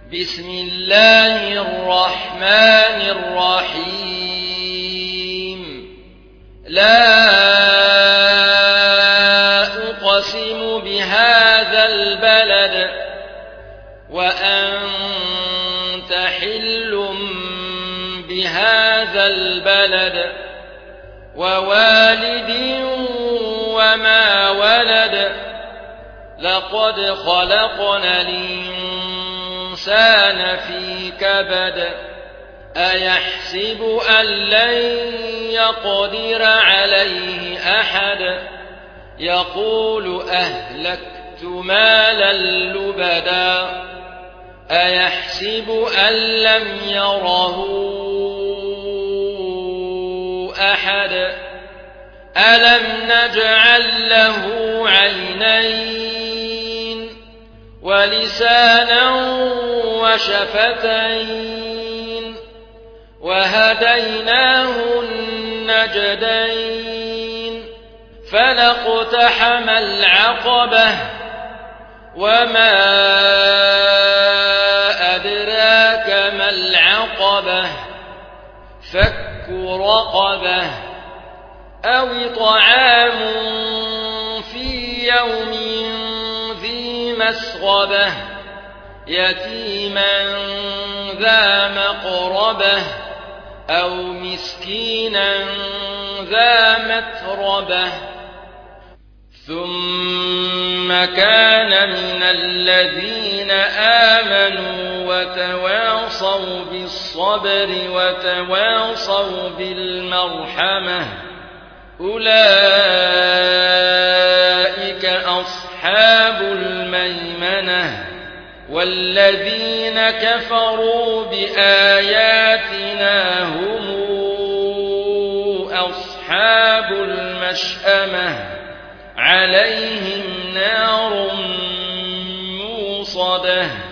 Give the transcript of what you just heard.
بسم الله الرحمن الرحيم لا أقسم بهذا البلد وأنت حل بهذا البلد ووالد وما ولد لقد خلقنا الإنسان في كبد أيحسب أن لن يقدر عليه أحد يقول أهلكت مالا لبدا أيحسب أن لم يره أحد ألم نجعل له عينين ولسانا وشفتين وهديناه النجدين فلاقتحم العقبة وما أدراك ما العقبة فك رقبة أو طعام في يوم ذي مسغبة يتيما ذا مقربة أو مسكينا ذا متربة ثم كان من الذين آمنوا وتواصوا بالصبر وتواصوا بالمرحمة أولئك أصحاب الميمنة والذين كفروا بآياتنا هم أصحاب المشأمة عليهم نار موصدة